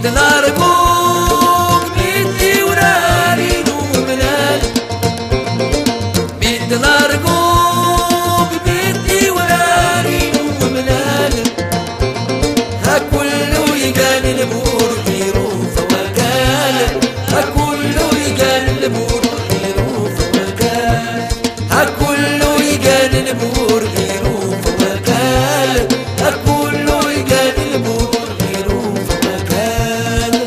بيت الأرجوك بيتي وناري ومنال بيت الأرجوك بيتي وناري ومنال ها كله يقال البور يروف وكال ها كله يقال البور يروف وكال ها كله يقال البور يروف وكال ها كله يقال البور يروف وكال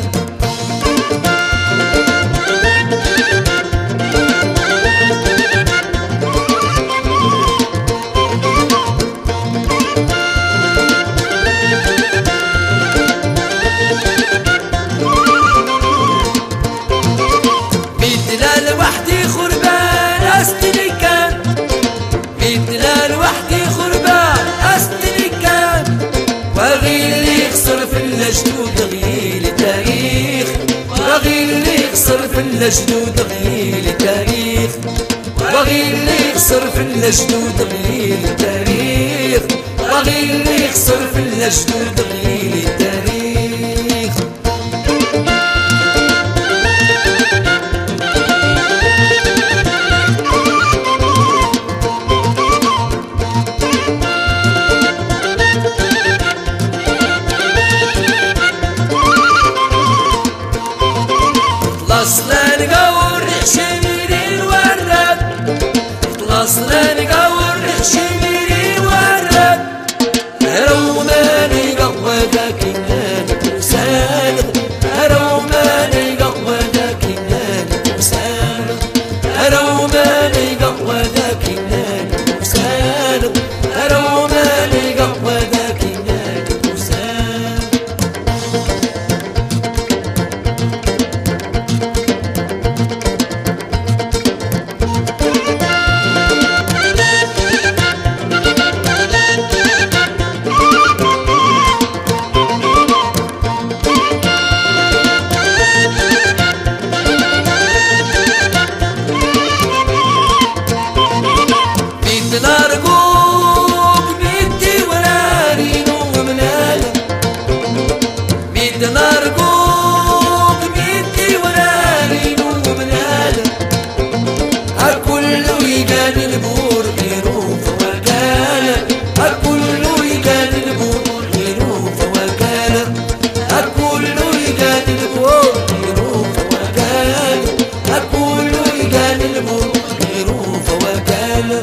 لوحدي خربان أستني كان بيتنا لوحدي خربان أستني كان وغير اللي يخسر في الجدود غير التاريخ وغير اللي يخسر في الجدود غير التاريخ وغير اللي يخسر في الجدود غير التاريخ وغير اللي يخسر في الجدود غير التاريخ خلصنا نقور نحشميري الورد خلصنا نقور نحشميري الورد هرو ما نقوى ذاك النادي وسالغ هرو ما نقوى ذاك النادي وسالغ هرو ما نقوى ذاك النادي وسالغ هرو ما نقوى ذاك النادي وسالغ الأرجوك بيتي وناري ومنال بيت الأرجوك بيتي وناري ومنال هالكل يقال البور يروف وكالة هالكل يقال البور يروف وكالة هالكل يقال البور يروف وكالة هالكل يقال البور يروف وكالة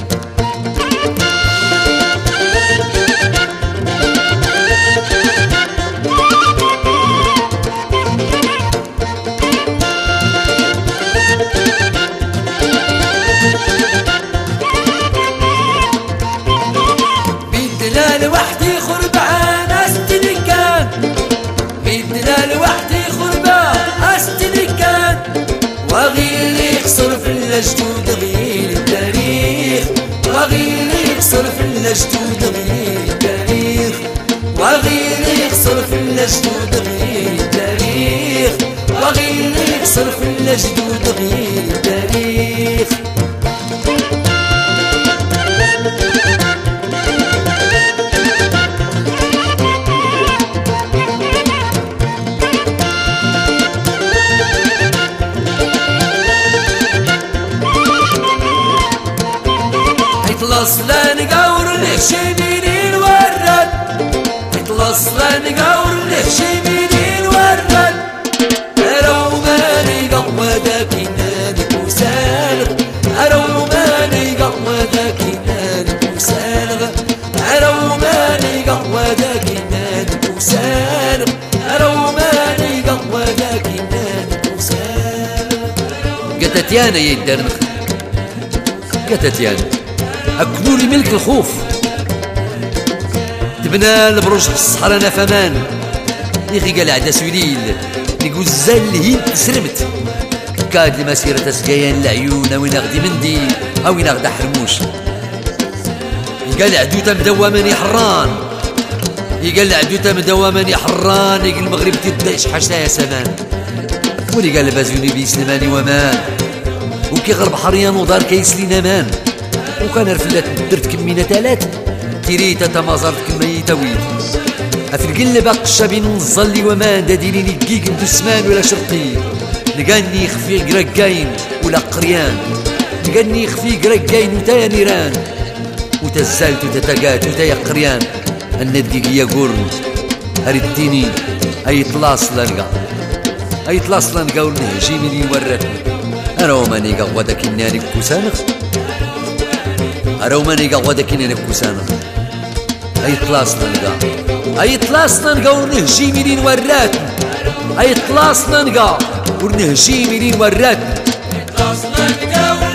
بيتنا لوحدي خربان أستني كان بيتنا لوحدي خربان أستني كان وغير اللي يخسر في الجدود غير التاريخ وغير اللي يخسر في الجدود غير التاريخ وغير اللي يخسر في الجدود غير التاريخ وغير اللي يخسر في الجدود غير التاريخ خلصنا نقور نحشميني الورد خلصنا نقور نحشميني الورد هرو ما نقوى ذاك النادي وسالغ هرو ما نقوى ذاك النادي وسالغ هرو ما نقوى ذاك النادي وسالغ هرو ما نقوى ذاك النادي وسالغ قتتيانا يا الدرنخ قتتيانا أكنولي ملك الخوف تبنى البروج في الصحراء انا فمان يخي قال عدا سوليل نقول الزال هين تسرمت كاد لمسيرة تسقيان العيون وين اغدي مندي او وين اغدا حرموش قال عدوتا مدوما حران يقال عدوتا مدوما حران يقال المغرب تداش حشا يا سمان ولي قال بازوني بيسلماني ومان وكي غرب حريان ودار كيسلينا مان وكان رفلات درت كمينة تالات تيريتا تمازرت كمية ويل في القلب أقشى بين نصلي وما داديني نقيق ندو سمان ولا شرقي نقاني خفي قرقاين ولا قريان نقاني خفي قرقاين وتايا نيران وتزالت وتتقات وتايا قريان الندقيقية قرن هرديني أي طلاص لنقا أي طلاص لنقا ونهجي مني ورتني أنا وماني قوة كناني كوسانخ أنا وماني قوة كناني كوسانخ أي طلاص لنقا أي طلاص لنقا ونهجي مني ورتني أي طلاص لنقا ونهجي مني ورتني طلاص لنقا